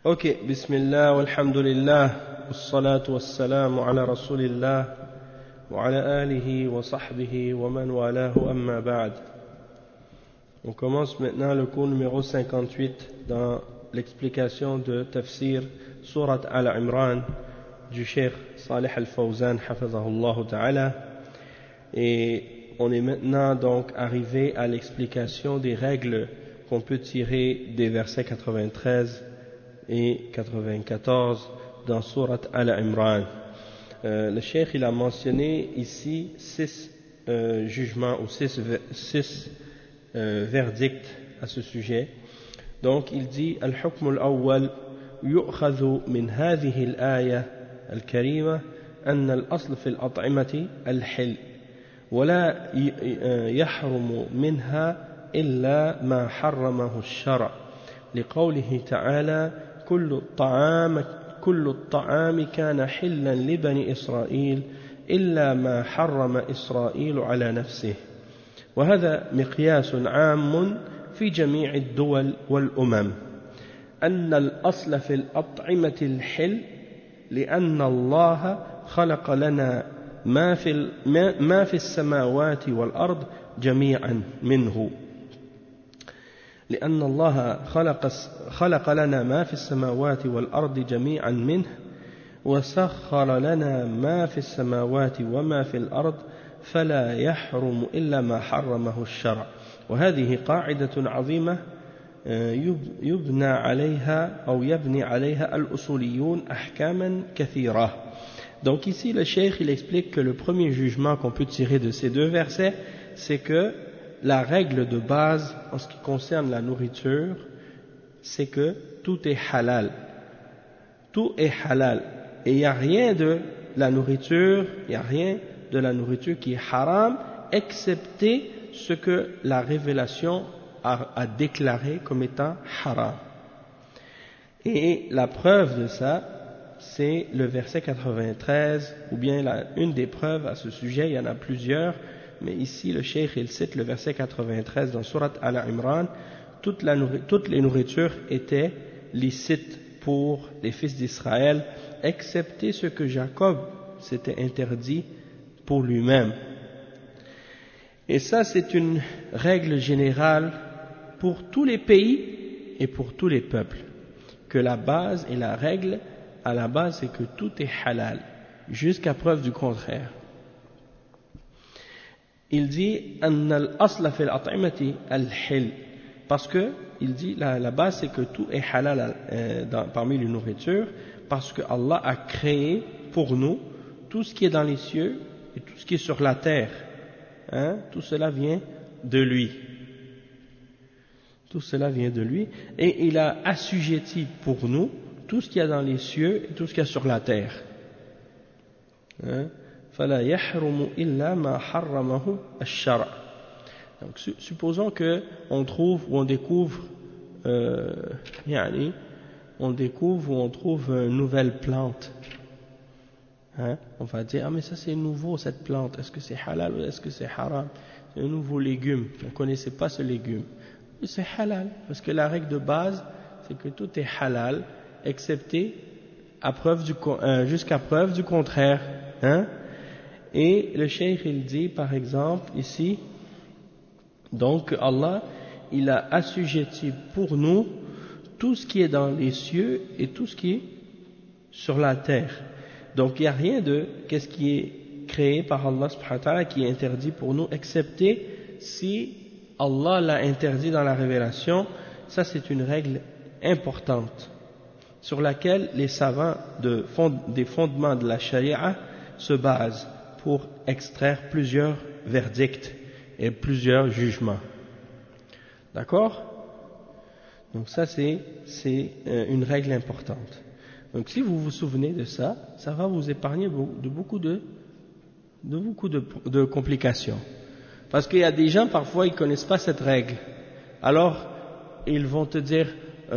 Ok, bismillah, walhamdulillah, wassalatu wassalamu ala rasulillah, wa ala alihi wa sahbihi wa man walahu amma ba'd. On commence maintenant le cours numéro 58 dans l'explication de Tafsir Surat Al-Imran du Cheikh Salih Al-Fawzan, hafazahullah ta'ala. Et on est maintenant donc arrivé à l'explication des règles qu'on peut tirer des versets 93 et 94 dans Surat Al-Imran. Le Cheikh il a mentionné ici 6 jugements ou 6 verdicts à ce sujet. Donc il dit Al-Hukm al-Awwal yu'khadhu min hadhihi al-aya al-karima أن الأصل في الأطعمة الحل ولا يحرم منها إلا ما حرمه الشرع لقوله تعالى كل الطعام كان حلا لبني إسرائيل إلا ما حرم إسرائيل على نفسه وهذا مقياس عام في جميع الدول والأمم أن الأصل في الأطعمة الحل لأن الله خلق لنا ما في السماوات والأرض جميعا منه لأن الله خلق لنا ما في السماوات والأرض جميعا منه وسخر لنا ما في السماوات وما في الأرض فلا يحرم إلا ما حرمه الشرع وهذه قاعدة عظيمة يبنى عليها الأصوليون أحكاما كثيرة. Donc ici le cheikh il explique que le premier jugement qu'on peut tirer de ces deux versets c'est que la règle de base en ce qui concerne la nourriture, c'est que tout est halal. Tout est halal. Et il n'y a rien de la nourriture qui est haram, excepté ce que la révélation a déclaré comme étant haram. Et la preuve de ça, c'est le verset 93, ou bien une des preuves à ce sujet, il y en a plusieurs, mais ici le cheikh il cite le verset 93 dans Surat Al-Imran. Toutes les nourritures étaient licites pour les fils d'Israël, excepté ce que Jacob s'était interdit pour lui-même. Et ça c'est une règle générale pour tous les pays et pour tous les peuples, que la base et la règle à la base c'est que tout est halal, jusqu'à preuve du contraire. Il dit parce que il dit la base c'est que tout est halal parmi les nourritures, parce que Allah a créé pour nous tout ce qui est dans les cieux et tout ce qui est sur la terre, tout cela vient de lui, et il a assujetti pour nous tout ce qu'il y a dans les cieux et tout ce qu'il y a sur la terre. فلا يحرم إلا ما حرمه الشرع. Donc supposons que on découvre une nouvelle plante. On va dire mais ça c'est nouveau cette plante, est-ce que c'est halal ou est-ce que c'est haram? C'est un nouveau légume, on ne connaissait pas ce légume. Mais c'est halal parce que la règle de base c'est que tout est halal excepté jusqu'à preuve du contraire. Et le cheikh il dit par exemple ici, donc Allah il a assujetti pour nous tout ce qui est dans les cieux et tout ce qui est sur la terre. Donc il n'y a rien de qu'est-ce qui est créé par Allah subhanahu wa ta'ala qui est interdit pour nous, excepté si Allah l'a interdit dans la révélation. Ça c'est une règle importante sur laquelle les savants des fondements de la charia se basent pour extraire plusieurs verdicts et plusieurs jugements. D'accord? Donc ça c'est une règle importante. Donc si vous vous souvenez de ça, ça va vous épargner de beaucoup de complications. Parce qu'il y a des gens parfois ils connaissent pas cette règle. Alors ils vont te dire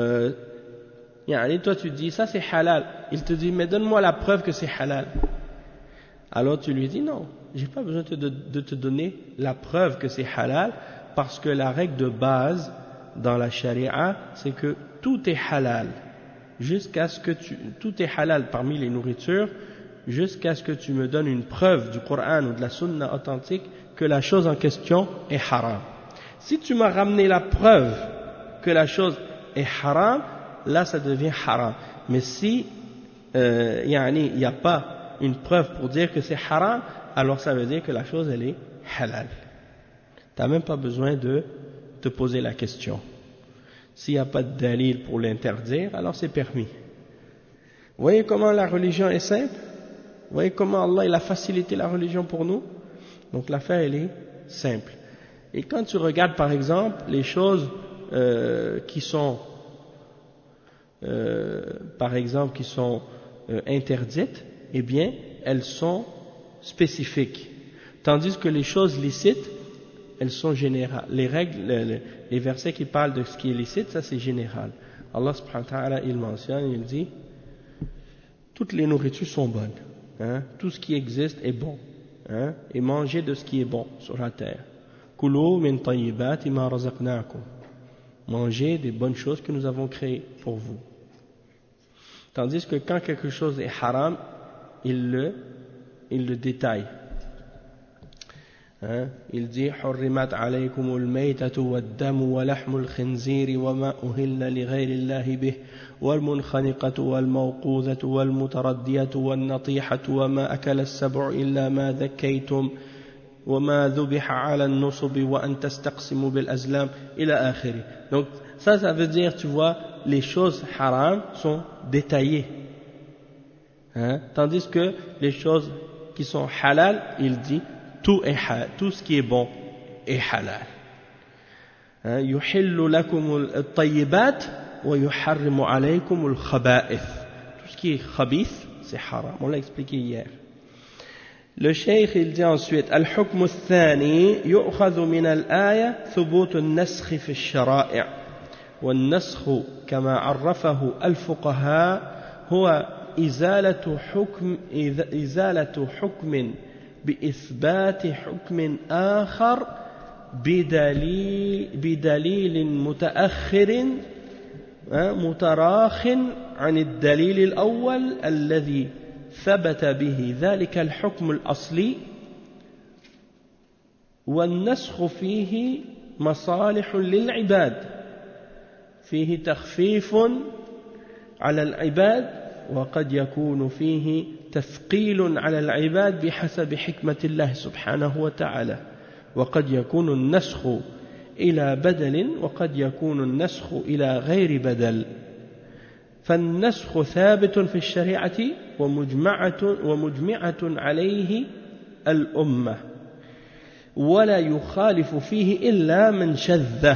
toi tu dis ça c'est halal. Il te dit mais donne-moi la preuve que c'est halal. Alors tu lui dis non, j'ai pas besoin de te donner la preuve que c'est halal, parce que la règle de base dans la charia c'est que tout est halal. jusqu'à ce que tout est halal parmi les nourritures, jusqu'à ce que tu me donnes une preuve du Coran ou de la Sunna authentique que la chose en question est haram. Si tu m'as ramené la preuve que la chose est haram, là ça devient haram. Mais si il n'y a pas une preuve pour dire que c'est haram, alors ça veut dire que la chose elle est halal. Tu n'as même pas besoin de te poser la question. S'il n'y a pas de dalil pour l'interdire, alors c'est permis. Vous voyez comment la religion est simple? Vous voyez comment Allah il a facilité la religion pour nous? Donc l'affaire elle est simple. Et quand tu regardes par exemple les choses qui sont interdites, eh bien elles sont spécifiques. Tandis que les choses licites, elles sont générales. Les règles, les versets qui parlent de ce qui est licite, ça c'est général. Allah subhanahu wa ta'ala il mentionne, il dit toutes les nourritures sont bonnes. Hein, tout ce qui existe est bon, hein, et mangez de ce qui est bon sur la terre. Kulu min tayyibati ma razaqnakum. Mangez des bonnes choses que nous avons créées pour vous. Tandis que quand quelque chose est haram, il le détaille. Hein, il dit حرمت عليكم الميتة والدم ولحم الخنزير وما أهل لغير الله به والمنخنقة والموقوذة والمتردية والنطيحة وما أكل السبع إلا ما ذكيتم وما ذبح على النصب وأن تستقسموا بالأزلام إلى آخره. Donc ça veut dire, tu vois, les choses haram sont détaillées, hein, tandis que les choses qui sont halal, il dit tout ce qui est bon est halal. يحل لكم الطيبات ويحرم عليكم الخبائث. Tout ce qui est khabith, c'est haram. On l'a expliqué hier. Le cheikh il dit ensuite الحكم الثاني يؤخذ من الآية ثبوت النسخ في الشرائع والنسخ كما عرفه الفقهاء هو إزالة حكم بإثبات حكم آخر بدليل متأخر متراخ عن الدليل الأول الذي ثبت به ذلك الحكم الأصلي والنسخ فيه مصالح للعباد فيه تخفيف على العباد وقد يكون فيه تثقيل على العباد بحسب حكمة الله سبحانه وتعالى وقد يكون النسخ إلى بدل وقد يكون النسخ إلى غير بدل فالنسخ ثابت في الشريعة ومجمعة عليه الأمة ولا يخالف فيه إلا من شذ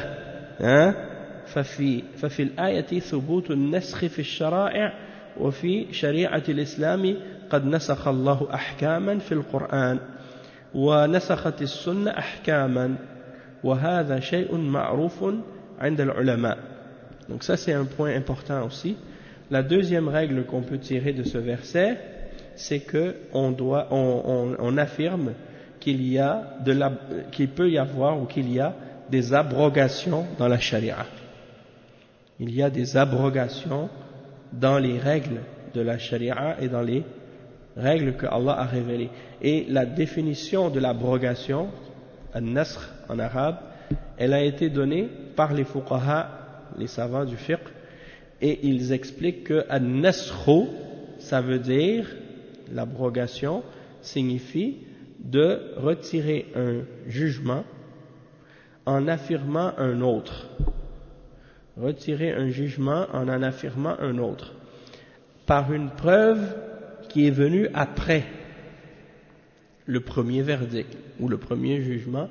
ففي الآية ثبوت النسخ في الشرائع وفي شريعة الإسلام قد نسخ الله أحكاما في القرآن ونسخت السنة أحكاما وهذا شيء معروف عند العلماء. Donc ça c'est un point important aussi. La deuxième règle qu'on peut tirer de ce verset, c'est que on affirme qu'il peut y avoir ou qu'il y a des abrogations dans la charia. Il y a des abrogations dans les règles de la charia et dans les règles que Allah a révélées. Et la définition de l'abrogation, al-nasr en arabe, elle a été donnée par les fuqaha, les savants du fiqh, et ils expliquent que al-nasr, ça veut dire, l'abrogation signifie de retirer un jugement en affirmant un autre. Retirer un jugement en affirmant un autre par une preuve qui est venue après le premier verdict ou le premier jugement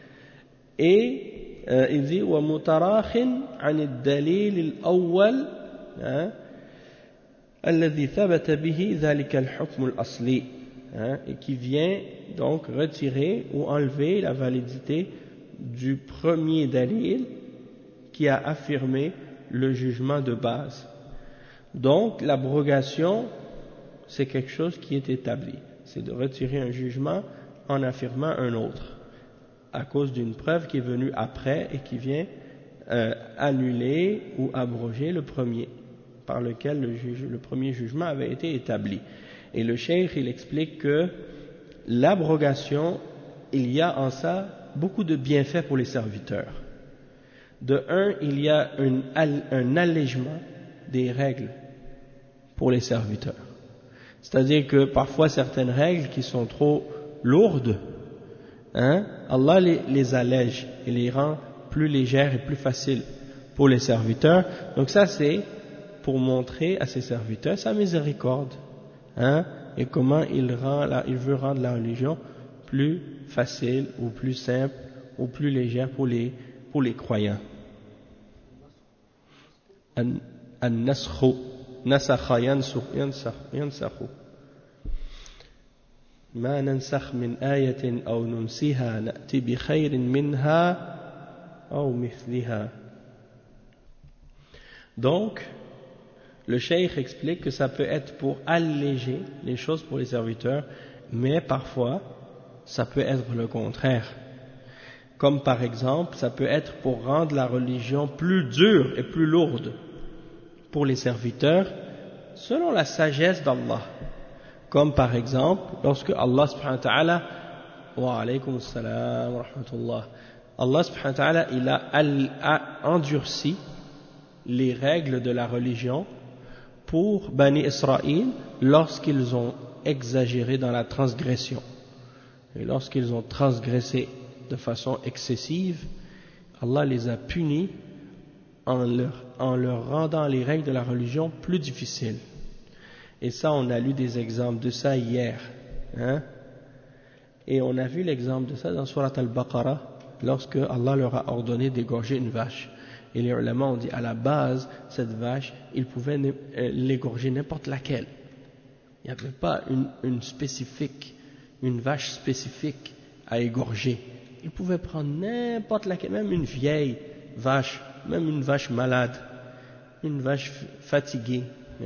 et il dit wa mutarakhin an ad-dalil al-awwal alladhi thabata bihi dhalika al-hukm al-asli et qui vient donc retirer ou enlever la validité du premier dalil qui a affirmé le jugement de base. Donc l'abrogation, c'est quelque chose qui est établi. C'est de retirer un jugement en affirmant un autre, à cause d'une preuve qui est venue après et qui vient annuler ou abroger le premier. par lequel le premier jugement avait été établi. Et le cheikh, il explique que l'abrogation, il y a en ça beaucoup de bienfaits pour les serviteurs. De un, il y a un allègement des règles pour les serviteurs. C'est-à-dire que parfois certaines règles qui sont trop lourdes, Allah les allège et les rend plus légères et plus faciles pour les serviteurs. Donc ça, c'est pour montrer à ses serviteurs sa miséricorde, et comment il veut rendre la religion plus facile ou plus simple ou plus légère pour les croyants. النسخ نسخ ينسخ ما ننسخ من آية أو ننسها نأتي بخير منها أو مثلها. Donc le cheikh explique que ça peut être pour alléger les choses pour les serviteurs, mais parfois ça peut être le contraire. Comme par exemple, ça peut être pour rendre la religion plus dure et plus lourde pour les serviteurs, selon la sagesse d'Allah. Comme par exemple, lorsque Allah subhanahu wa ta'ala, wa alaykum assalam wa rahmatullah, Allah subhanahu wa ta'ala, il a endurci les règles de la religion pour Bani Israël lorsqu'ils ont exagéré dans la transgression. Et lorsqu'ils ont transgressé de façon excessive, Allah les a punis en leur rendant les règles de la religion plus difficiles. Et ça, on a lu des exemples de ça hier. Et on a vu l'exemple de ça dans Surat Al-Baqarah, lorsque Allah leur a ordonné d'égorger une vache. Et les ulama ont dit, à la base, cette vache, ils pouvaient l'égorger n'importe laquelle. Il n'y avait pas une vache spécifique à égorger. Ils pouvaient prendre n'importe laquelle, même une vieille vache, même une vache malade, une vache fatiguée,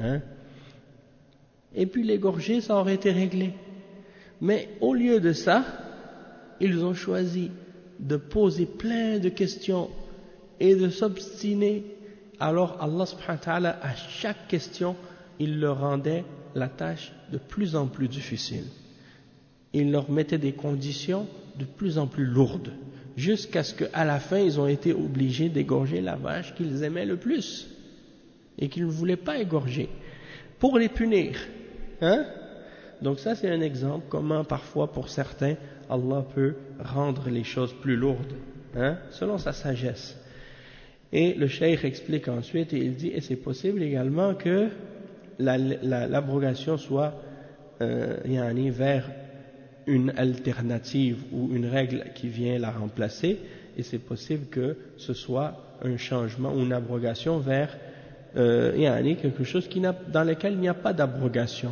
et puis l'égorger, ça aurait été réglé. Mais au lieu de ça, ils ont choisi de poser plein de questions et de s'obstiner. Alors Allah subhanahu wa ta'ala, à chaque question, il leur rendait la tâche de plus en plus difficile. Il leur mettait des conditions de plus en plus lourdes, jusqu'à ce qu'à la fin, ils ont été obligés d'égorger la vache qu'ils aimaient le plus et qu'ils ne voulaient pas égorger, pour les punir. Donc ça, c'est un exemple comment parfois, pour certains, Allah peut rendre les choses plus lourdes, selon sa sagesse. Et le cheikh explique ensuite, et il dit, et c'est possible également que l'abrogation soit vers une alternative ou une règle qui vient la remplacer, et c'est possible que ce soit un changement ou une abrogation vers quelque chose dans lequel il n'y a pas d'abrogation.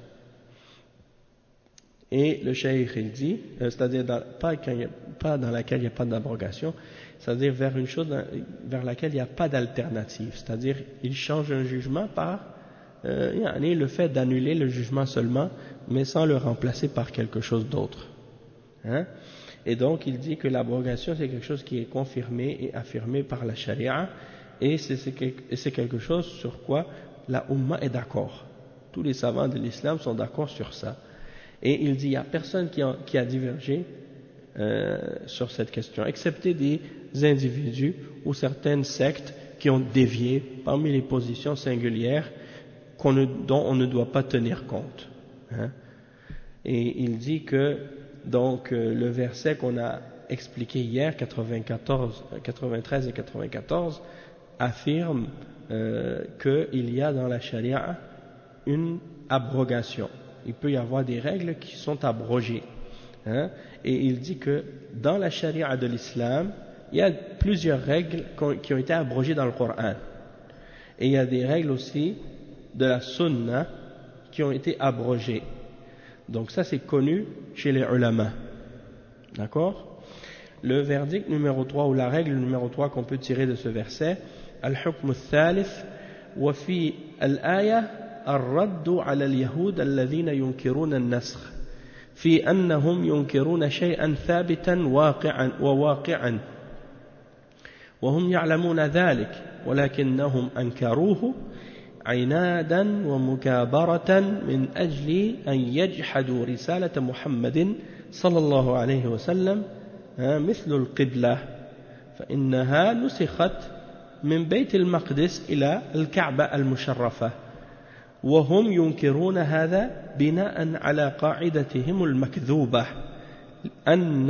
Et le cheikh il dit, c'est-à-dire pas dans laquelle il n'y a pas d'abrogation, c'est-à-dire vers une chose vers laquelle il n'y a pas d'alternative, c'est-à-dire il change un jugement par le fait d'annuler le jugement seulement, mais sans le remplacer par quelque chose d'autre. Et donc il dit que l'abrogation c'est quelque chose qui est confirmé et affirmé par la charia, et c'est quelque chose sur quoi la Ummah est d'accord. Tous les savants de l'islam sont d'accord sur ça. Et il dit, il n'y a personne qui a divergé sur cette question, excepté des individus ou certaines sectes qui ont dévié parmi les positions singulières dont on ne doit pas tenir compte. Et il dit que, donc, le verset qu'on a expliqué hier, 93 et 94, affirme qu'il y a dans la charia une abrogation. Il peut y avoir des règles qui sont abrogées. Et il dit que dans la charia de l'islam, il y a plusieurs règles qui ont été abrogées dans le Coran. Et il y a des règles aussi de la sunna qui ont été abrogées. Donc ça c'est connu chez les ulama. D'accord? Le verdict numéro 3 ou la règle numéro 3 qu'on peut tirer de ce verset, al-hukm al-thalith wa fi al-aya الرد على اليهود الذين ينكرون النسخ في أنهم ينكرون شيئا ثابتا واقعا وهم يعلمون ذلك ولكنهم أنكروه عنادا ومكابرة من أجل أن يجحدوا رسالة محمد صلى الله عليه وسلم مثل القبلة فإنها نسخت من بيت المقدس إلى الكعبة المشرفة وهم ينكرون هذا بناء على قاعدتهم المكذوبة أن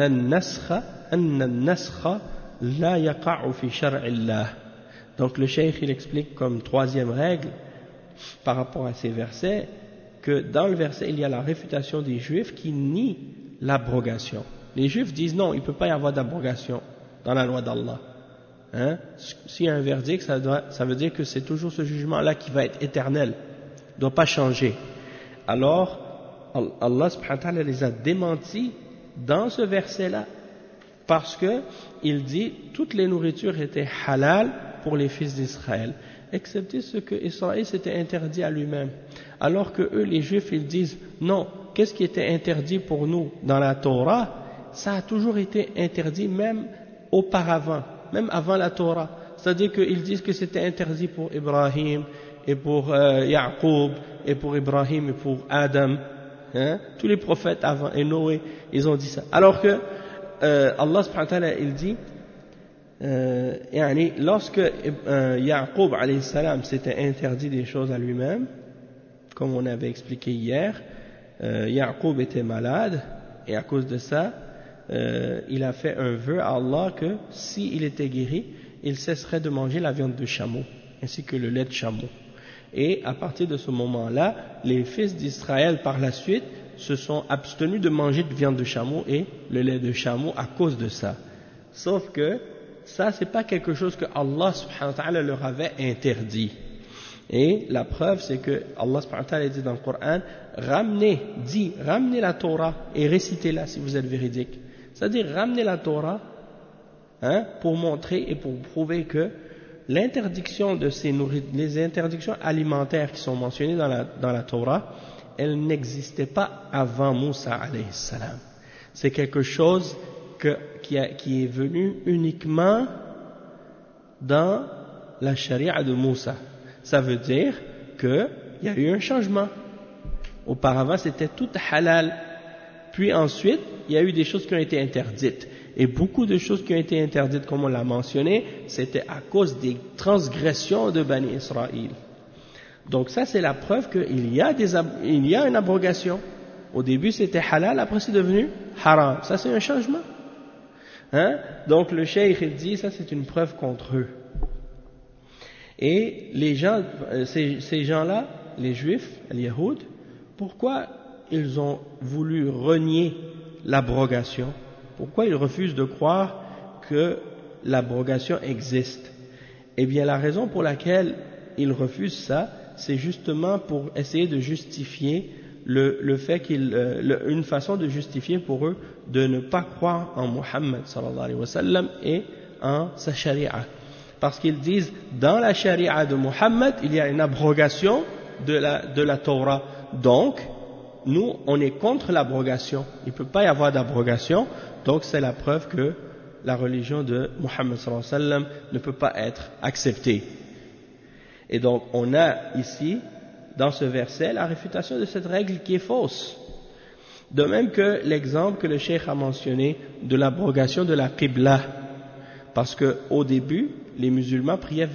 النسخ لا يقع في شرع الله. Donc le cheikh il explique comme troisième règle par rapport à ces versets que dans le verset il y a la réfutation des juifs qui nient l'abrogation. Les juifs disent non, il ne peut pas y avoir d'abrogation dans la loi d'Allah. S'il y a un verdict, ça veut dire que c'est toujours ce jugement-là qui va être éternel, ne doit pas changer. Alors, Allah subhanahu wa ta'ala les a démentis dans ce verset-là, parce que il dit toutes les nourritures étaient halal pour les fils d'Israël, excepté ce que Israël s'était interdit à lui-même. Alors que eux, les Juifs, ils disent non, qu'est-ce qui était interdit pour nous dans la Torah, ça a toujours été interdit même auparavant, même avant la Torah. C'est-à-dire qu'ils disent que c'était interdit pour Ibrahim et pour Yaqub et pour Ibrahim et pour Adam. Tous les prophètes avant et Noé, ils ont dit ça. Alors que Allah subhanahu wa ta'ala, il dit lorsque Yaqub alayhi salam s'était interdit des choses à lui-même, comme on avait expliqué hier, Yaqub était malade et à cause de ça il a fait un vœu à Allah que s'il était guéri, il cesserait de manger la viande de chameau ainsi que le lait de chameau. Et à partir de ce moment-là, les fils d'Israël par la suite se sont abstenus de manger de viande de chameau et le lait de chameau à cause de ça. Sauf que ça, c'est pas quelque chose que Allah subhanahu wa ta'ala leur avait interdit. Et la preuve, c'est que Allah subhanahu wa ta'ala dit dans le Coran, ramenez la Torah et récitez-la si vous êtes véridique. C'est-à-dire, ramenez la Torah pour montrer et pour prouver que l'interdiction de les interdictions alimentaires qui sont mentionnées dans la Torah, elles n'existaient pas avant Moussa alayhi salam. C'est quelque chose qui est venu uniquement dans la charia de Moussa. Ça veut dire qu'il y a eu un changement. Auparavant, c'était tout halal. Puis ensuite, il y a eu des choses qui ont été interdites. Et beaucoup de choses qui ont été interdites, comme on l'a mentionné, c'était à cause des transgressions de Bani Israël. Donc ça, c'est la preuve qu'il y a une abrogation. Au début, c'était halal, après c'est devenu haram. Ça, c'est un changement. Donc le cheikh, il dit, ça, c'est une preuve contre eux. Et les gens, ces gens-là, les Juifs, les Yahoud, pourquoi ils ont voulu renier l'abrogation? Pourquoi ils refusent de croire que l'abrogation existe? Eh bien, la raison pour laquelle ils refusent ça, c'est justement pour essayer de justifier le fait une façon de justifier pour eux de ne pas croire en Muhammad sallallahu alayhi wa sallam et en sa charia. Parce qu'ils disent, dans la charia de Muhammad, il y a une abrogation de la Torah. Donc, nous, on est contre l'abrogation. Il ne peut pas y avoir d'abrogation. Donc, c'est la preuve que la religion de Muhammad sallallahu alayhi wa sallam ne peut pas être acceptée. Et donc, on a ici, dans ce verset, la réfutation de cette règle qui est fausse. De même que l'exemple que le cheikh a mentionné de l'abrogation de la Qibla. Parce qu'au début, les musulmans priaient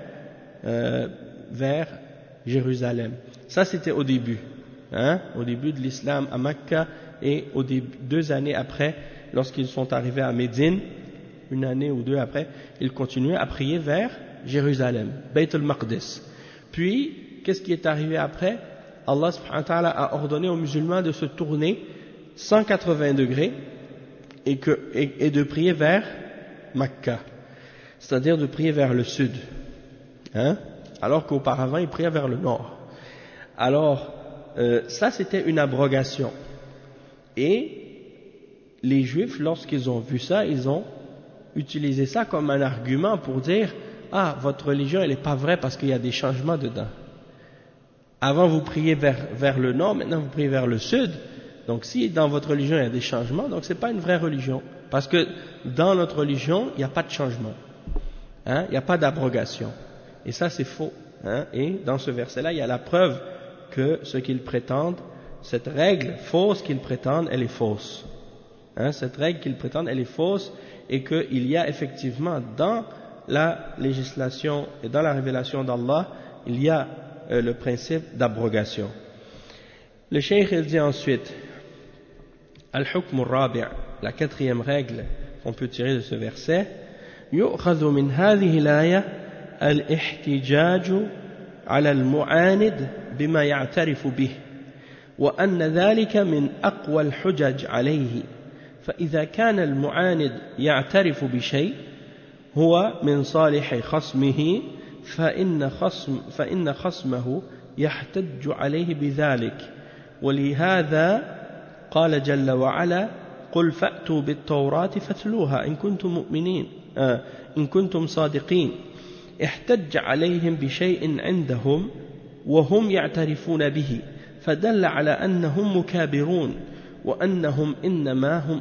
vers Jérusalem. Ça, c'était au début. Au début de l'islam à Mecca et 2 années après, lorsqu'ils sont arrivés à Médine, 1 année ou 2 après, ils continuaient à prier vers Jérusalem, Bayt al-Maqdis. Puis, qu'est-ce qui est arrivé après? Allah subhanahu wa ta'ala a ordonné aux musulmans de se tourner 180 degrés et de prier vers Mecca, c'est-à-dire de prier vers le sud, alors qu'auparavant ils priaient vers le nord. Alors, ça c'était une abrogation. Et les Juifs, lorsqu'ils ont vu ça, ils ont utilisé ça comme un argument pour dire « Ah, votre religion elle n'est pas vraie parce qu'il y a des changements dedans. Avant vous priez vers le nord, maintenant vous priez vers le sud. Donc si dans votre religion il y a des changements, donc ce n'est pas une vraie religion. Parce que dans notre religion, il n'y a pas de changement. Il n'y a pas d'abrogation. Et ça c'est faux. hein, et dans ce verset-là, il y a la preuve que ce qu'ils prétendent, cette règle fausse qu'ils prétendent, elle est fausse. Hein, cette règle qu'ils prétendent, elle est fausse, et qu'il y a effectivement dans la législation et dans la révélation d'Allah, il y a le principe d'abrogation. Le cheikh il dit ensuite, Al-Hukm al-Rabi', la quatrième règle qu'on peut tirer de ce verset, يؤخذ من هذه الآية الاحتجاج على المعاند بما يعترف به وأن ذلك من أقوى الحجج عليه فإذا كان المعاند يعترف بشيء هو من صالح خصمه فإن خصمه يحتج عليه بذلك ولهذا قال جل وعلا قل فأتوا بالتوراة فاتلوها إن كنتم مؤمنين إن كنتم صادقين احتج عليهم بشيء عندهم وهم يعترفون به فدل على أنهم مكابرون وأنهم إنما هم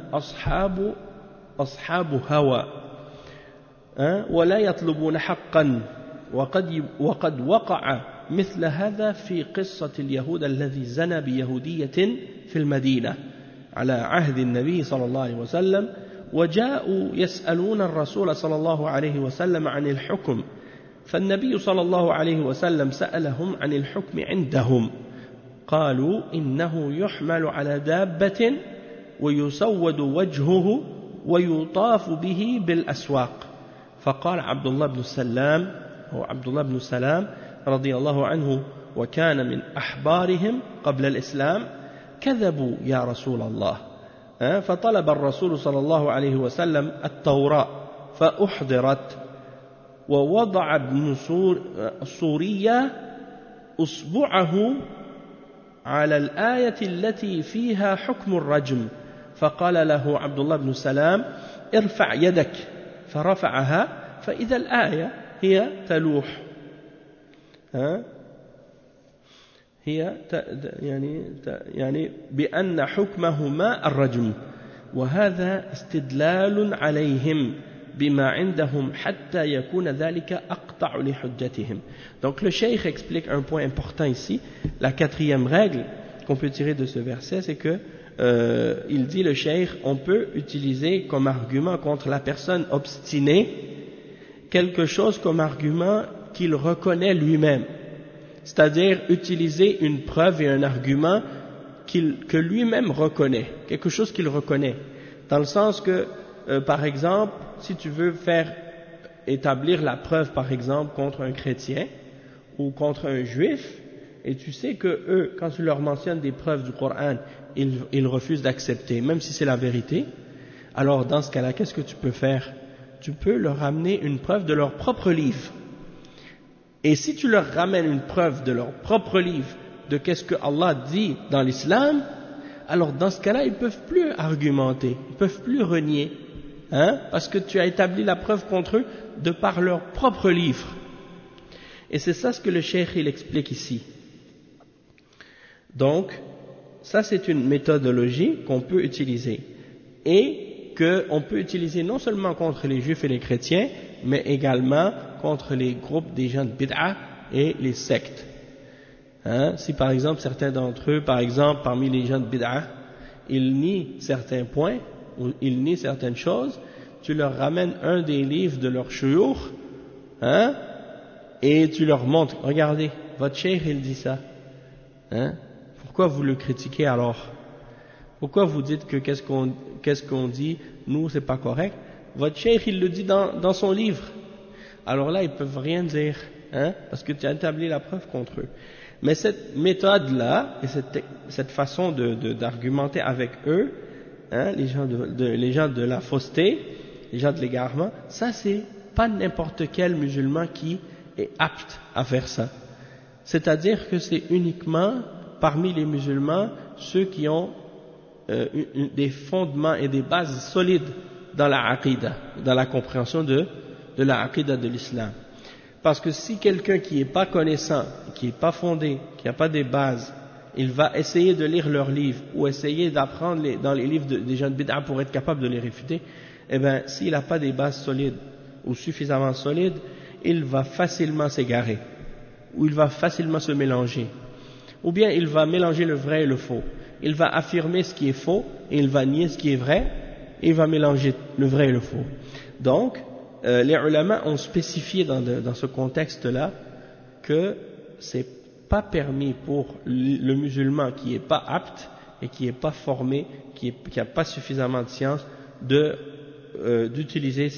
أصحاب هوى ولا يطلبون حقا وقد وقع مثل هذا في قصة اليهود الذي زنى بيهودية في المدينة على عهد النبي صلى الله عليه وسلم وجاءوا يسألون الرسول صلى الله عليه وسلم عن الحكم فالنبي صلى الله عليه وسلم سألهم عن الحكم عندهم قالوا إنه يحمل على دابة ويسود وجهه ويطاف به بالأسواق فقال عبد الله بن سلام رضي الله عنه وكان من أحبارهم قبل الإسلام كذبوا يا رسول الله فطلب الرسول صلى الله عليه وسلم التوراة فأحضرت ووضع ابن سوريا أصبعه على الآية التي فيها حكم الرجم فقال له عبد الله بن سلام ارفع يدك فرفعها فإذا الآية هي تلوح هي يعني بأن حكمهما الرجم وهذا استدلال عليهم بما عندهم حتى يكون ذلك أقطع لحجتهم. Donc le cheikh explique un point important ici. La quatrième règle qu'on peut tirer de ce verset, c'est que il dit le cheikh, on peut utiliser comme argument contre la personne obstinée quelque chose comme argument qu'il reconnaît lui-même. C'est-à-dire utiliser une preuve et un argument que lui-même reconnaît, quelque chose qu'il reconnaît. Dans le sens que, par exemple, si tu veux faire établir la preuve, par exemple, contre un chrétien ou contre un juif, et tu sais que eux, quand tu leur mentionnes des preuves du Coran, ils refusent d'accepter, même si c'est la vérité, alors dans ce cas-là, qu'est-ce que tu peux faire? Tu peux leur amener une preuve de leur propre livre. Et si tu leur ramènes une preuve de leur propre livre, de qu'est-ce que Allah dit dans l'islam, alors dans ce cas-là, ils ne peuvent plus argumenter, ils ne peuvent plus renier, parce que tu as établi la preuve contre eux de par leur propre livre. Et c'est ça ce que le cheikh il explique ici. Donc, ça c'est une méthodologie qu'on peut utiliser et qu'on peut utiliser non seulement contre les juifs et les chrétiens, mais également contre les groupes des gens de bid'a et les sectes. Si par exemple certains d'entre eux, par exemple parmi les gens de bid'a, ils nient certains points ou ils nient certaines choses, tu leur ramènes un des livres de leur shuyukh, et tu leur montres, regardez, votre cheikh il dit ça, pourquoi vous le critiquez alors? Pourquoi vous dites que qu'est-ce qu'on dit, nous c'est pas correct? Votre cheikh il le dit dans son livre. Alors là ils peuvent rien dire, parce que tu as établi la preuve contre eux. Mais cette méthode-là et cette façon d'argumenter avec eux, les gens de la fausseté, les gens de l'égarement, ça c'est pas n'importe quel musulman qui est apte à faire ça. C'est-à-dire que c'est uniquement parmi les musulmans ceux qui ont des fondements et des bases solides dans la aqidah, dans la compréhension de la aqidah de l'islam. Parce que si quelqu'un qui n'est pas connaissant, qui n'est pas fondé, qui n'a pas des bases, il va essayer de lire leurs livres ou essayer d'apprendre dans les livres des gens de bid'a pour être capable de les réfuter, eh bien, s'il n'a pas des bases solides ou suffisamment solides, il va facilement s'égarer. où il va facilement se mélanger. Ou bien il va mélanger le vrai et le faux. Il va affirmer ce qui est faux et il va nier ce qui est vrai et il va mélanger le vrai et le faux. Donc, les ulama ont spécifié dans ce contexte-là que c'est pas permis pour le musulman qui n'est pas apte et qui n'est pas formé, qui n'a pas suffisamment de science, d'utiliser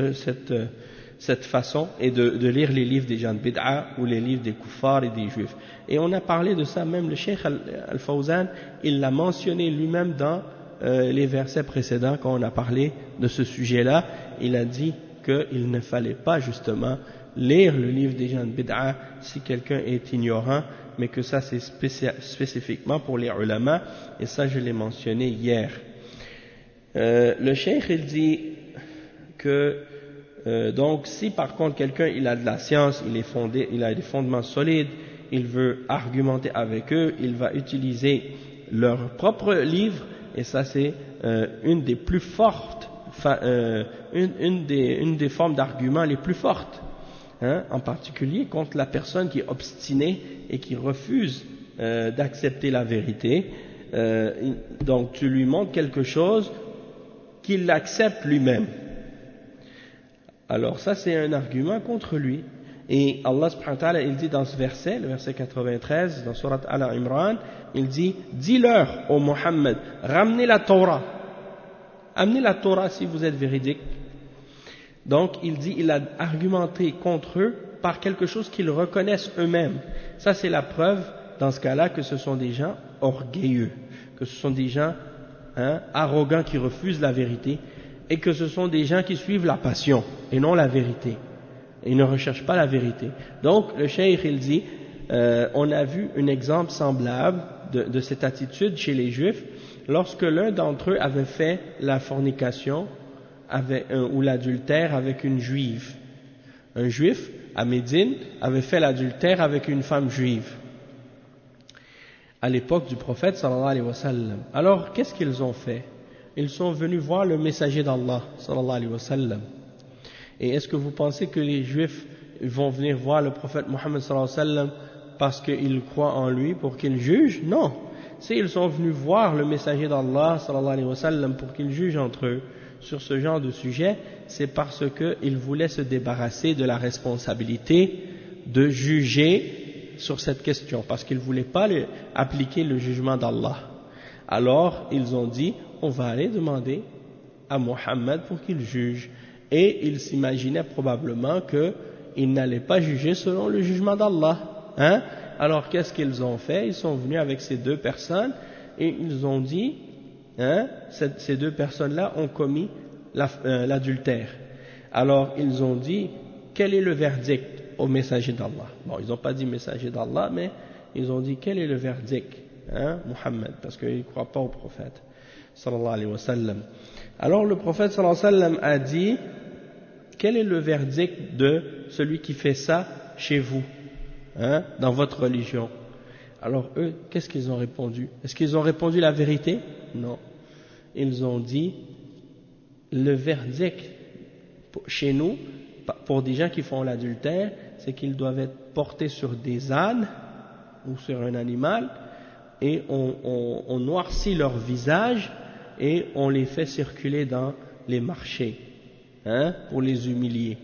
cette façon et de lire les livres des gens de bid'a ou les livres des kuffars et des juifs. Et on a parlé de ça, même le Cheikh Al-Fawzan, il l'a mentionné lui-même dans les versets précédents quand on a parlé de ce sujet-là. Il a dit qu'il ne fallait pas justement lire le livre des gens de bid'a si quelqu'un est ignorant, mais que ça c'est spécifiquement pour les ulama, et ça je l'ai mentionné hier. Le Cheikh il dit que donc si par contre quelqu'un il a de la science, il a des fondements solides, il veut argumenter avec eux, il va utiliser leur propre livre, et ça c'est une des plus fortes, une des formes d'argument les plus fortes, hein, en particulier contre la personne qui est obstinée et qui refuse d'accepter la vérité. Donc tu lui montres quelque chose qu'il accepte lui-même. Alors ça c'est un argument contre lui. Et Allah subhanahu wa ta'ala il dit dans ce verset, le verset 93 dans Surat Al-Imran, il dit « Dis-leur, ô Muhammad, ramenez la Torah. Amenez la Torah si vous êtes véridique. » Donc il dit, il a argumenté contre eux par quelque chose qu'ils reconnaissent eux-mêmes. Ça c'est la preuve dans ce cas-là que ce sont des gens orgueilleux, que ce sont des gens arrogants qui refusent la vérité, et que ce sont des gens qui suivent la passion et non la vérité. Ils ne recherchent pas la vérité. Donc le cheikh il dit, on a vu un exemple semblable de cette attitude chez les juifs lorsque l'un d'entre eux avait fait la fornication ou l'adultère avec une juive. Un juif à Médine avait fait l'adultère avec une femme juive à l'époque du prophète sallallahu alayhi wa sallam. Alors qu'est-ce qu'ils ont fait? Ils sont venus voir le messager d'Allah sallallahu alayhi wa sallam. Et est-ce que vous pensez que les juifs vont venir voir le prophète Mohammed sallallahu alayhi wa sallam parce qu'ils croient en lui pour qu'il juge? Non. Si ils sont venus voir le messager d'Allah sallallahu alayhi wa sallam pour qu'il juge entre eux sur ce genre de sujet, c'est parce qu'ils voulaient se débarrasser de la responsabilité de juger sur cette question, parce qu'ils ne voulaient pas appliquer le jugement d'Allah. Alors ils ont dit, on va aller demander à Mohammed pour qu'il juge. Et ils s'imaginaient probablement qu'ils n'allaient pas juger selon le jugement d'Allah. Hein? Alors qu'est-ce qu'ils ont fait? Ils sont venus avec ces deux personnes et ils ont dit, ces deux personnes-là ont commis l'adultère. Alors ils ont dit, quel est le verdict au messager d'Allah? Bon, ils n'ont pas dit messager d'Allah, mais ils ont dit, quel est le verdict, Muhammad, parce qu'ils ne croient pas au prophète sallallahu alayhi wa sallam. Alors le prophète sallallahu alayhi wa sallam a dit, quel est le verdict de celui qui fait ça chez vous, dans votre religion? Alors eux, qu'est-ce qu'ils ont répondu? Est-ce qu'ils ont répondu la vérité? Non. Ils ont dit, le verdict chez nous, pour des gens qui font l'adultère, c'est qu'ils doivent être portés sur des ânes ou sur un animal, et on noircit leur visage et on les fait circuler dans les marchés, pour les humilier.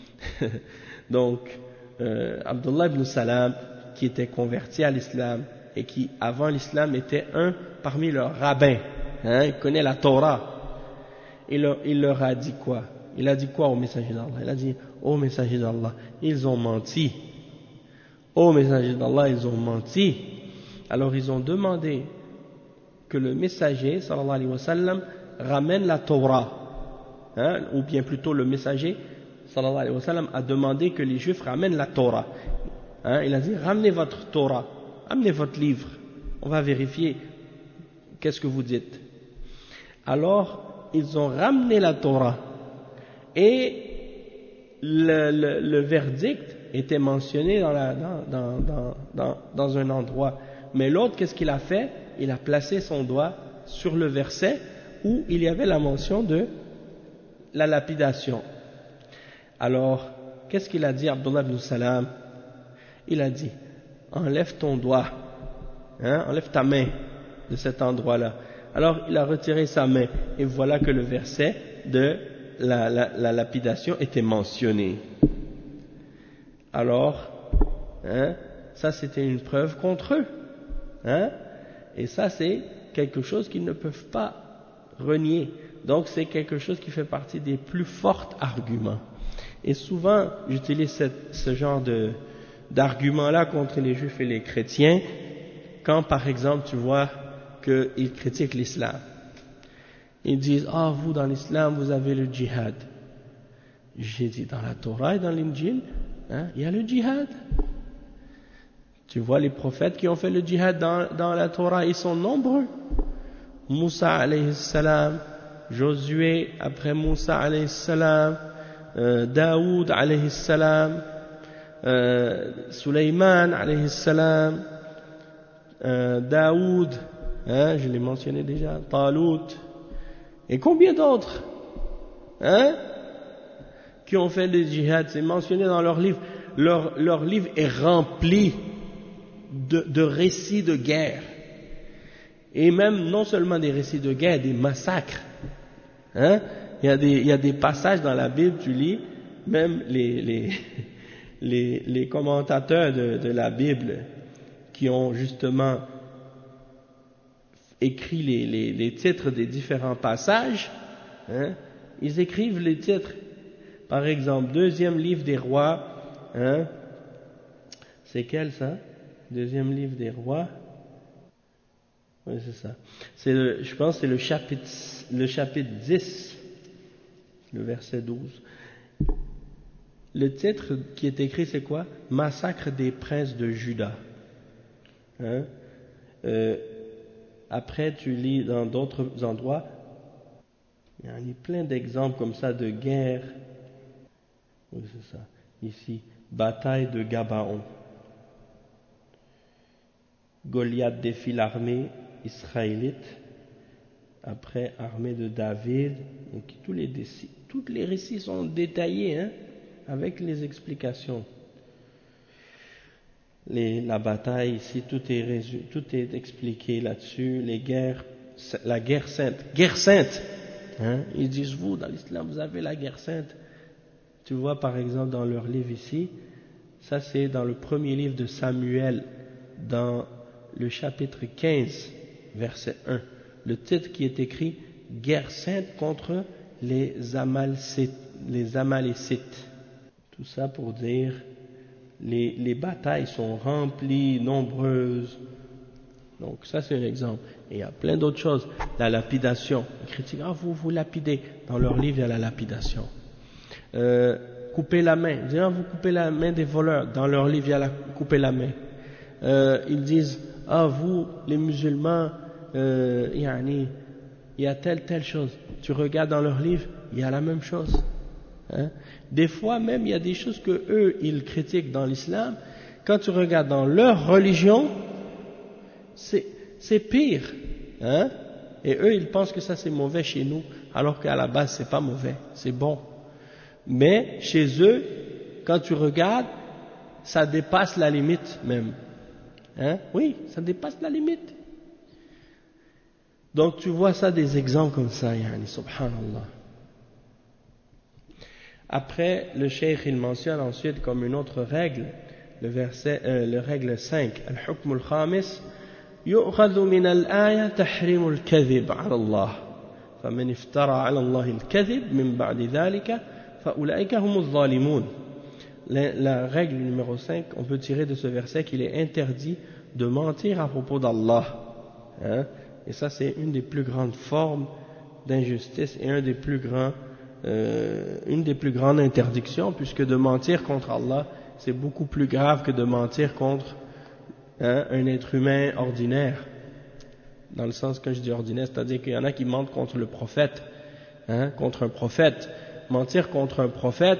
Donc, Abdullah ibn Salam, qui était converti à l'islam et qui, avant l'islam, était un parmi leurs rabbins, il connaît la Torah, il leur a dit quoi? Il a dit quoi au messager d'Allah? Il a dit, ô messager d'Allah, ils ont menti. Ô messager d'Allah, ils ont menti. Alors ils ont demandé que le messager, sallallahu alayhi wa sallam, ramène la Torah. Ou bien plutôt le messager, sallallahu alayhi wa sallam, a demandé que les juifs ramènent la Torah. Il a dit, ramenez votre Torah, amenez votre livre, on va vérifier qu'est-ce que vous dites. Alors, ils ont ramené la Torah. Et le verdict était mentionné dans un endroit. Mais l'autre, qu'est-ce qu'il a fait? Il a placé son doigt sur le verset où il y avait la mention de la lapidation. Alors, qu'est-ce qu'il a dit Abdullah ibn Salam? Il a dit, enlève ton doigt, enlève ta main de cet endroit-là. Alors il a retiré sa main, et voilà que le verset de la lapidation était mentionné. Alors, ça c'était une preuve contre eux, et ça c'est quelque chose qu'ils ne peuvent pas renier. Donc c'est quelque chose qui fait partie des plus forts arguments. Et souvent j'utilise ce genre d'argument-là contre les juifs et les chrétiens, quand par exemple tu vois qu'ils critiquent l'islam. Ils disent, vous dans l'islam vous avez le djihad. J'ai dit, dans la Torah et dans l'Injil, il y a le djihad. Tu vois les prophètes qui ont fait le djihad dans la Torah, ils sont nombreux. Moussa alayhi salam, Josué après Moussa alayhi salam, Daoud alayhi salam, Suleyman alayhi salam, Daoud, je l'ai mentionné déjà, Talut, et combien d'autres qui ont fait le djihad, c'est mentionné dans leur livre. Leur livre est rempli de récits de guerre, et même non seulement des récits de guerre, des massacres. Il y a des passages dans la Bible, tu lis, même les commentateurs de la Bible qui ont justement écrit les titres des différents passages, ils écrivent les titres. Par exemple, deuxième livre des rois, c'est quel ça? Deuxième livre des rois, oui c'est ça. Je pense que c'est le chapitre 10, le verset 12. Le titre qui est écrit c'est quoi? Massacre des princes de Juda. Après tu lis dans d'autres endroits, il y a plein d'exemples comme ça de guerre. Oui, c'est ça. Ici, bataille de Gabaon. Goliath défie l'armée israélite. Après, armée de David. Donc, tous les récits sont détaillés, avec les explications. La bataille ici, tout est expliqué là-dessus. Les guerres, la guerre sainte. Guerre sainte. Ils disent, vous, dans l'islam, vous avez la guerre sainte. Tu vois par exemple dans leur livre ici, ça c'est dans le premier livre de Samuel, dans le chapitre 15, verset 1. Le titre qui est écrit « Guerre sainte contre les Amalécites ». Tout ça pour dire les batailles sont remplies, nombreuses. Donc ça c'est un exemple. Et il y a plein d'autres choses. La lapidation. Les critiques, vous lapidez. Dans leur livre il y a la lapidation. Couper la main. Vous coupez la main des voleurs. Dans leur livre, il y a couper la main. Ils disent, vous, les musulmans, il y a telle chose. Tu regardes dans leur livre, il y a la même chose. Des fois même, il y a des choses que eux, ils critiquent dans l'islam. Quand tu regardes dans leur religion, c'est pire. Et eux, ils pensent que ça c'est mauvais chez nous, alors qu'à la base, c'est pas mauvais, c'est bon. Mais chez eux, quand tu regardes, ça dépasse la limite même. Oui, ça dépasse la limite. Donc tu vois ça, des exemples comme ça, subhanallah. Après, le cheikh il mentionne ensuite comme une autre règle, le règle 5, al-hukm al-khamis, يؤخذ من الآية تحريم الكذب على الله فمن افترى على الله الكذب من بعد ذلك فأولئك هم الظالمون. La règle numéro 5, on peut tirer de ce verset qu'il est interdit de mentir à propos d'Allah. Et ça c'est une des plus grandes formes d'injustice et une des plus grandes interdictions, puisque de mentir contre Allah c'est beaucoup plus grave que de mentir contre un être humain ordinaire. Dans le sens que je dis ordinaire, c'est-à-dire qu'il y en a qui mentent contre le prophète, contre un prophète. Mentir contre un prophète,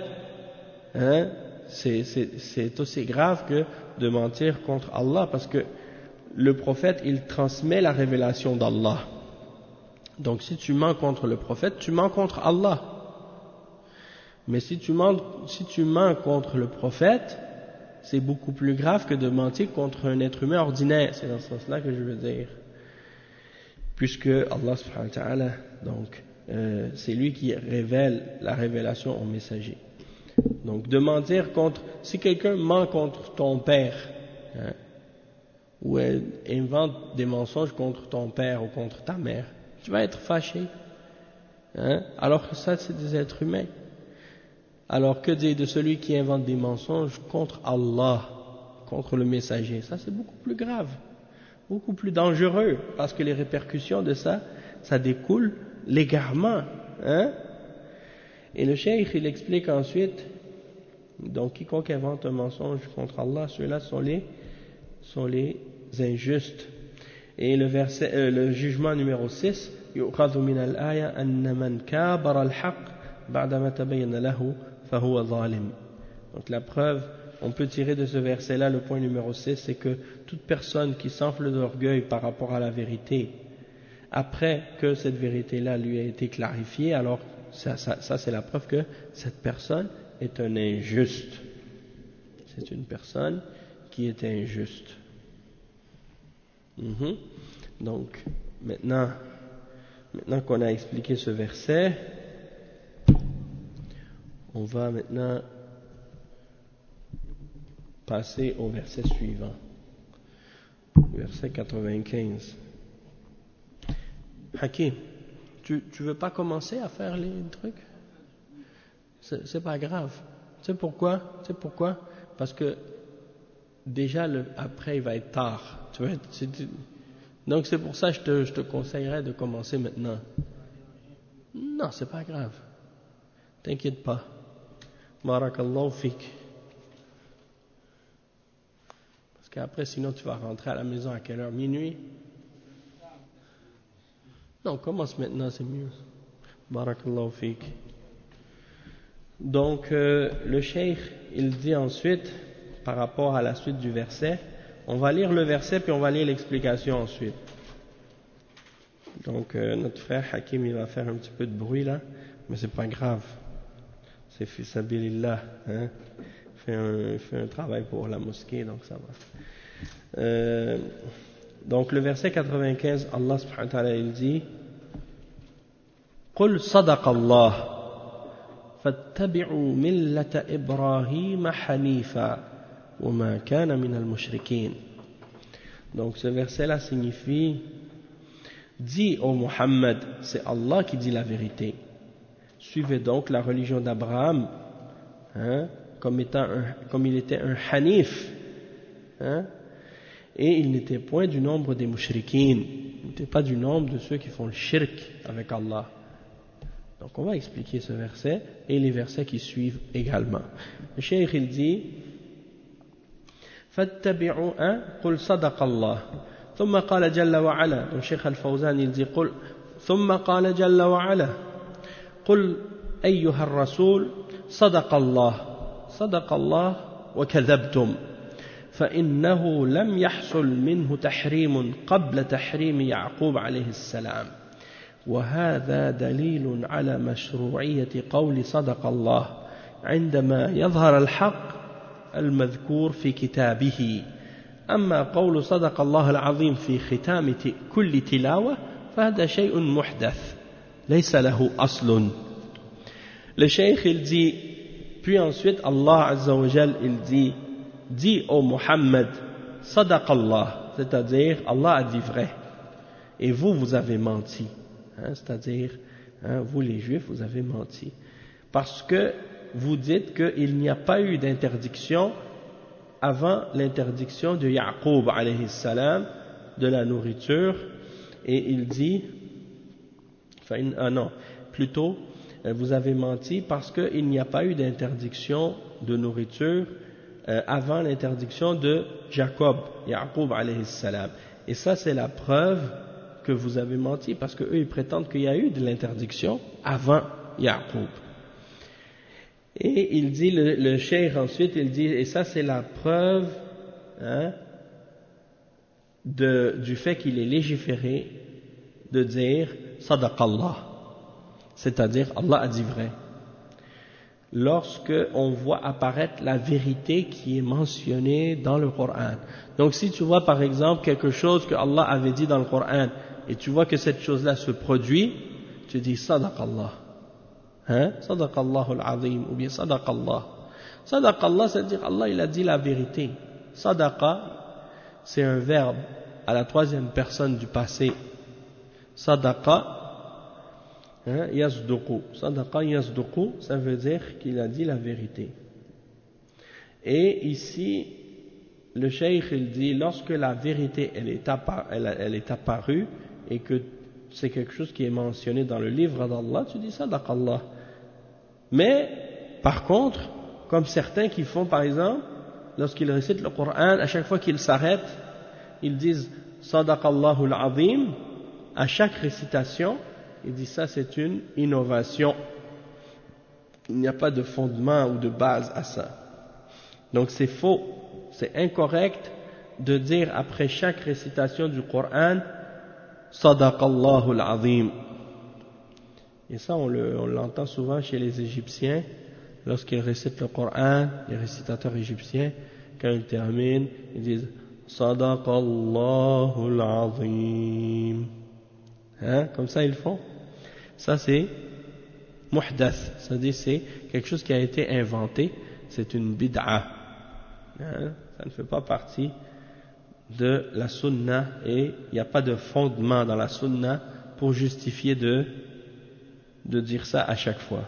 c'est aussi grave que de mentir contre Allah, parce que le prophète, il transmet la révélation d'Allah. Donc si tu mens contre le prophète, tu mens contre Allah. Mais si tu mens contre le prophète, c'est beaucoup plus grave que de mentir contre un être humain ordinaire. C'est dans ce sens-là que je veux dire. Puisque Allah subhanahu wa ta'ala, donc, c'est lui qui révèle la révélation au messager. Donc, de mentir contre, si quelqu'un ment contre ton père, hein, ou invente des mensonges contre ton père ou contre ta mère, tu vas être fâché. Hein, alors que ça, c'est des êtres humains. Alors que dire de celui qui invente des mensonges contre Allah, contre le messager? Ça, c'est beaucoup plus grave, beaucoup plus dangereux, parce que les répercussions de ça, ça découle l'égarement. Hein? Et le cheikh, il explique ensuite, donc quiconque invente un mensonge contre Allah, ceux-là sont les injustes. Et le jugement numéro 6, يؤخذ من الآية أن من كابر الحق بعدما تبين له فهو ظالم. Donc la preuve, on peut tirer de ce verset-là, le point numéro 6, c'est que toute personne qui s'enfle d'orgueil par rapport à la vérité, après que cette vérité-là lui a été clarifiée, alors ça c'est la preuve que cette personne est un injuste. C'est une personne qui est injuste. Donc, maintenant qu'on a expliqué ce verset, on va maintenant passer au verset suivant, verset 95. Hakim, tu veux pas commencer à faire les trucs? C'est pas grave. Tu sais pourquoi? Parce que déjà après il va être tard. Donc c'est pour ça que je te conseillerais de commencer maintenant. Non, c'est pas grave. T'inquiète pas. Barakallahu fik. Parce qu'après sinon tu vas rentrer à la maison à quelle heure? Minuit? Non, commence maintenant, c'est mieux. Barakallahu fik. Donc le cheikh, il dit ensuite, par rapport à la suite du verset, on va lire le verset puis on va lire l'explication ensuite. Donc notre frère Hakim, il va faire un petit peu de bruit là, mais c'est pas grave. C'est fi sabilillah, hein. Il fait un travail pour la mosquée, donc ça va. Donc le verset 95, Allah subhanahu wa ta'ala, il dit: قل صدق الله فاتبعوا ملة إبراهيم حنيفا وما كان من المشركين. Donc ce verset là signifie: dis ô Muhammad, c'est Allah qui dit la vérité, suivez donc la religion d'Abraham, hein, comme il était un hanif, hein, et il n'était point du nombre des mushrikines, il n'était pas du nombre de ceux qui font le shirk avec Allah. Donc on va expliquer ce verset et les versets qui suivent également. Le cheikh il dit: فاتبعوا قل صدق الله ثم قال جل وعلا. Le cheikh Al-Fawzan il dit قل ثم قال جل وعلا قل أيها الرسول صدق الله وكذبتم فإنه لم يحصل منه تحريم قبل تحريم يعقوب عليه السلام وهذا دليل على مشروعية قول صدق الله عندما يظهر الحق المذكور في كتابه. أما قول صدق الله العظيم في ختام كل تلاوة فهذا شيء محدث ليس له أصل. Le cheikh il dit, puis ensuite Allah Azza wa Jal il dit: dis ô Muhammad, Sadaq Allah, c'est-à-dire Allah a dit vrai et vous avez menti, hein, c'est-à-dire vous les juifs vous avez menti parce que vous dites qu'il n'y a pas eu d'interdiction avant l'interdiction de Ya'qub alayhi salam de la nourriture. Et il dit, plutôt vous avez menti parce qu'il n'y a pas eu d'interdiction de nourriture avant l'interdiction de Jacob, Ya'qub alayhi salam. Et ça c'est la preuve que vous avez menti, parce que eux ils prétendent qu'il y a eu de l'interdiction avant Ya'qub. Et il dit, le cheikh ensuite il dit, et ça c'est la preuve, hein, du fait qu'il est légiféré de dire Sadaqallah, c'est-à-dire Allah a dit vrai. lorsque on voit apparaître la vérité qui est mentionnée dans le Coran. Donc si tu vois par exemple quelque chose que Allah avait dit dans le Coran et tu vois que cette chose-là se produit, tu dis Sadaqallah, Sadaqallahu al-Azim, ou bien Sadaqallah. Sadaqallah, c'est-à-dire Allah il a dit la vérité. Sadaqa, c'est un verbe à la troisième personne du passé. Sadaqa, Yazduqu. Sadaqa yazduqu, ça veut dire qu'il a dit la vérité. Et ici, le cheikh il dit, lorsque la vérité elle est apparue et que c'est quelque chose qui est mentionné dans le livre d'Allah, tu dis Sadaqallah. Mais, par contre, comme certains qui font par exemple, lorsqu'ils récitent le Coran, à chaque fois qu'ils s'arrêtent, ils disent Sadaqallahu al-Azim, à chaque récitation, ils disent ça c'est une innovation. Il n'y a pas de fondement ou de base à ça. Donc c'est faux, c'est incorrect de dire après chaque récitation du Coran Sadaqallahu al-Azim. Et ça on l'entend souvent chez les Égyptiens, lorsqu'ils récitent le Coran, les récitateurs égyptiens, quand ils terminent, ils disent Sadaqallahu al-Azim. Comme ça ils font. Ça c'est muhdath, c'est-à-dire c'est quelque chose qui a été inventé, c'est une bid'a. Ça ne fait pas partie de la sunna et il n'y a pas de fondement dans la sunna pour justifier de dire ça à chaque fois.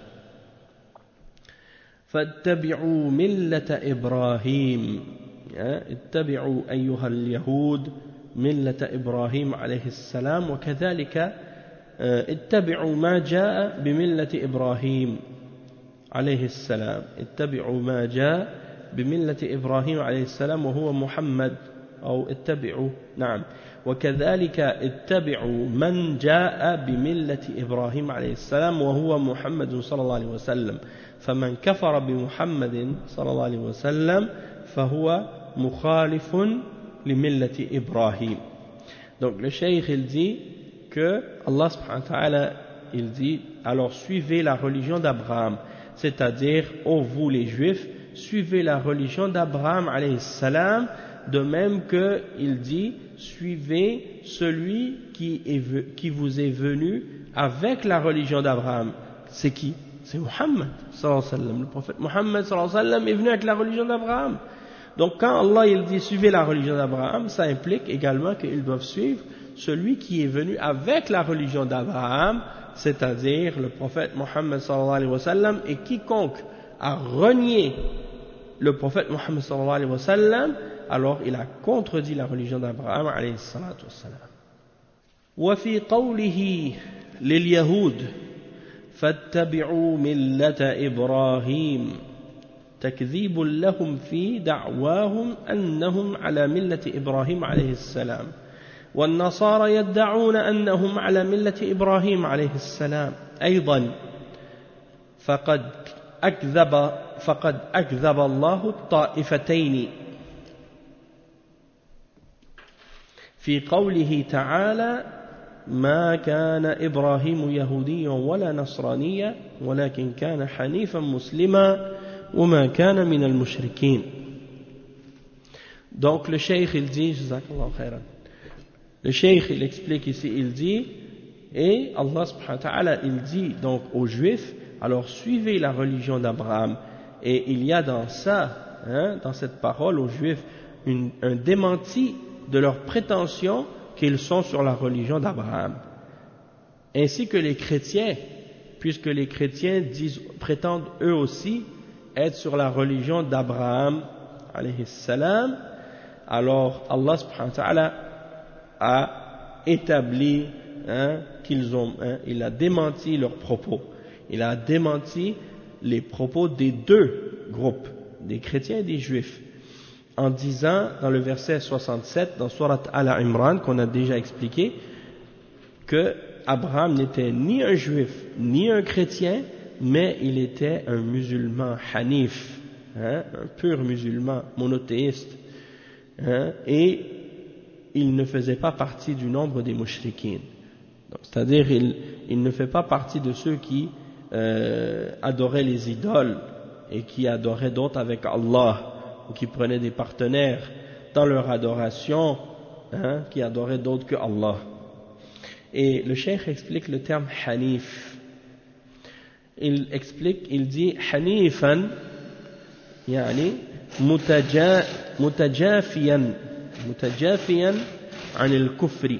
فاتبعوا ملة إبراهيم اتبعوا أيها اليهود ملة إبراهيم عليه السلام وكذلك اتبعوا ما جاء بملة إبراهيم عليه السلام اتبعوا ما جاء بملة إبراهيم عليه السلام وهو محمد أو اتبعوا نعم وكذلك اتبعوا من جاء بملة إبراهيم عليه السلام وهو محمد صلى الله عليه وسلم فمن كفر بمحمد صلى الله عليه وسلم فهو مخالف لملة إبراهيم. Donc le cheikh il dit que Allah subhanahu wa ta'ala il dit alors suivez la religion d'Abraham, c'est-à-dire ô vous les juifs suivez la religion d'Abraham alayhi salam, de même que il dit suivez celui qui vous est venu avec la religion d'Abraham. C'est qui? C'est Muhammad sallallahu alayhi wa sallam. Le prophète Muhammad sallallahu alayhi wa sallam est venu avec la religion d'Abraham. Donc quand Allah il dit suivez la religion d'Abraham, ça implique également qu'ils doivent suivre celui qui est venu avec la religion d'Abraham, c'est-à-dire le prophète Muhammad sallallahu alayhi wa sallam, et quiconque a renié le prophète Muhammad sallallahu alayhi wa sallam, alors il a contredit la religion d'Abraham alayhi salatu wassalam. وفي قوله لليهود فاتبعوا ملة إبراهيم تكذيب لهم في دعواهم أنهم على ملة إبراهيم عليه السلام والنصارى يدعون أنهم على ملة إبراهيم عليه السلام أيضا فقد أكذب الله الطائفتين في قوله تعالى ما كان إبراهيم يهوديا ولا نصرانيا ولكن كان حنيفا مسلما وما كان من المشركين. Donc le cheikh il dit jazakallahu khairan. Le cheikh il explique ici, il dit et Allah subhanahu wa ta'ala il dit donc aux juifs alors suivez la religion d'Abraham, et il y a dans ça dans cette parole aux juifs un démenti de leur prétention qu'ils sont sur la religion d'Abraham, ainsi que les chrétiens, puisque les chrétiens prétendent eux aussi être sur la religion d'Abraham alayhi salam. Alors Allah subhanahu wa ta'ala a établi il a démenti leurs propos, il a démenti les propos des deux groupes, des chrétiens et des juifs, en disant dans le verset 67 dans Surat Al-Imran qu'on a déjà expliqué que Abraham n'était ni un juif ni un chrétien, mais il était un musulman hanif, un pur musulman monothéiste, et il ne faisait pas partie du nombre des mushrikines. C'est-à-dire il ne fait pas partie de ceux qui adoraient les idoles et qui adoraient d'autres avec Allah, ou qui prenaient des partenaires dans leur adoration, qui adoraient d'autres que Allah. Et le cheikh explique le terme hanif. Il dit hanifan, yani mutajafiyan عن الكفر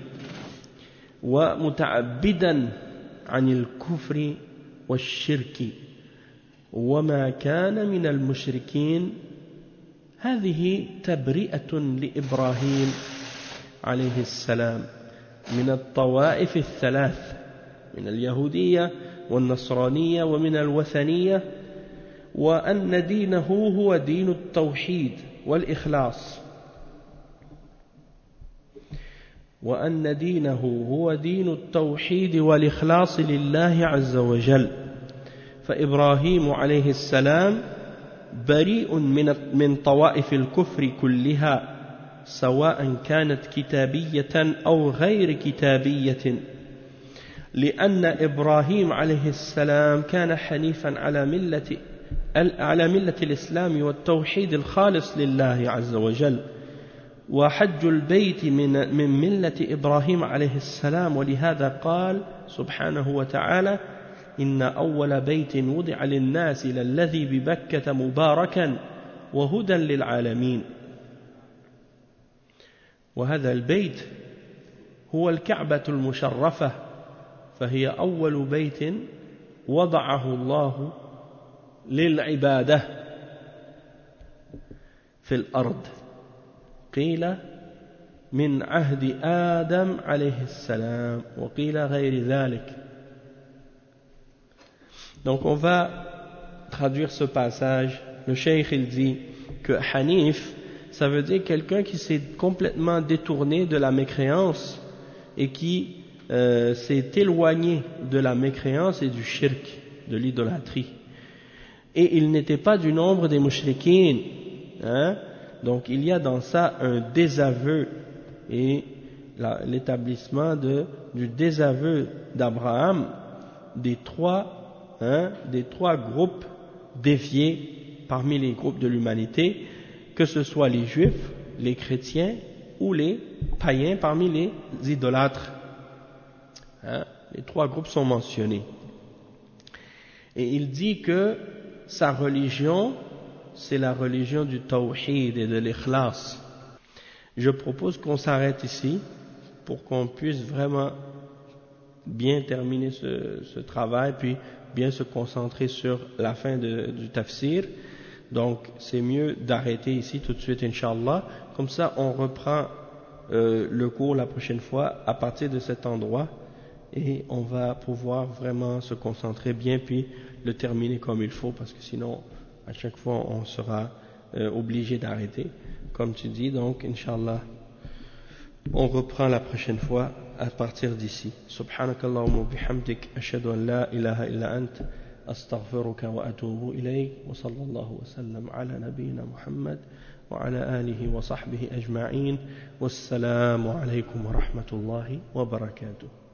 ومتعبدا عن الكفر والشرك وما كان من المشركين. هذه تبرئة لإبراهيم عليه السلام من الطوائف الثلاث، من اليهودية والنصرانية ومن الوثنية، وأن دينه هو دين التوحيد والإخلاص، وأن دينه هو دين التوحيد والإخلاص لله عز وجل. فإبراهيم عليه السلام بريء من طوائف الكفر كلها، سواء كانت كتابية أو غير كتابية، لأن إبراهيم عليه السلام كان حنيفا على ملة الإسلام والتوحيد الخالص لله عز وجل. وحج البيت من ملة إبراهيم عليه السلام، ولهذا قال سبحانه وتعالى: إن أول بيت وضع للناس للذي ببكة مباركا وهدى للعالمين. وهذا البيت هو الكعبة المشرفة، فهي أول بيت وضعه الله للعبادة في الأرض. قيل من عهد آدم عليه السلام وقيل غير ذلك. Donc on va traduire ce passage. Le cheikh il dit que Hanif, ça veut dire quelqu'un qui s'est complètement détourné de la mécréance et qui s'est éloigné de la mécréance et du shirk, de l'idolâtrie. Et il n'était pas du nombre des mushrikines, Donc il y a dans ça un désaveu et l'établissement du désaveu d'Abraham des trois groupes déviés parmi les groupes de l'humanité, que ce soit les juifs, les chrétiens ou les païens parmi les idolâtres. Les trois groupes sont mentionnés. Et il dit que sa religion, c'est la religion du tawhid et de l'ikhlas. Je propose qu'on s'arrête ici pour qu'on puisse vraiment bien terminer ce travail, puis bien se concentrer sur la fin du tafsir. Donc c'est mieux d'arrêter ici tout de suite, Inch'Allah. Comme ça on reprend le cours la prochaine fois à partir de cet endroit, et on va pouvoir vraiment se concentrer bien, puis le terminer comme il faut, parce que sinon à chaque fois on sera obligé d'arrêter, comme tu dis. Donc Inch'Allah on reprend la prochaine fois à partir d'ici. Subhanakallahumma wa bihamdik, ashhadu an la ilaha illa ant, astaghfiruka wa atubu ilayk, wa sallallahu wa sallam ala nabiyyina Muhammad wa ala alihi wa sahbihi ajma'in. Wassalamu alaykum wa rahmatullahi wa barakatuh.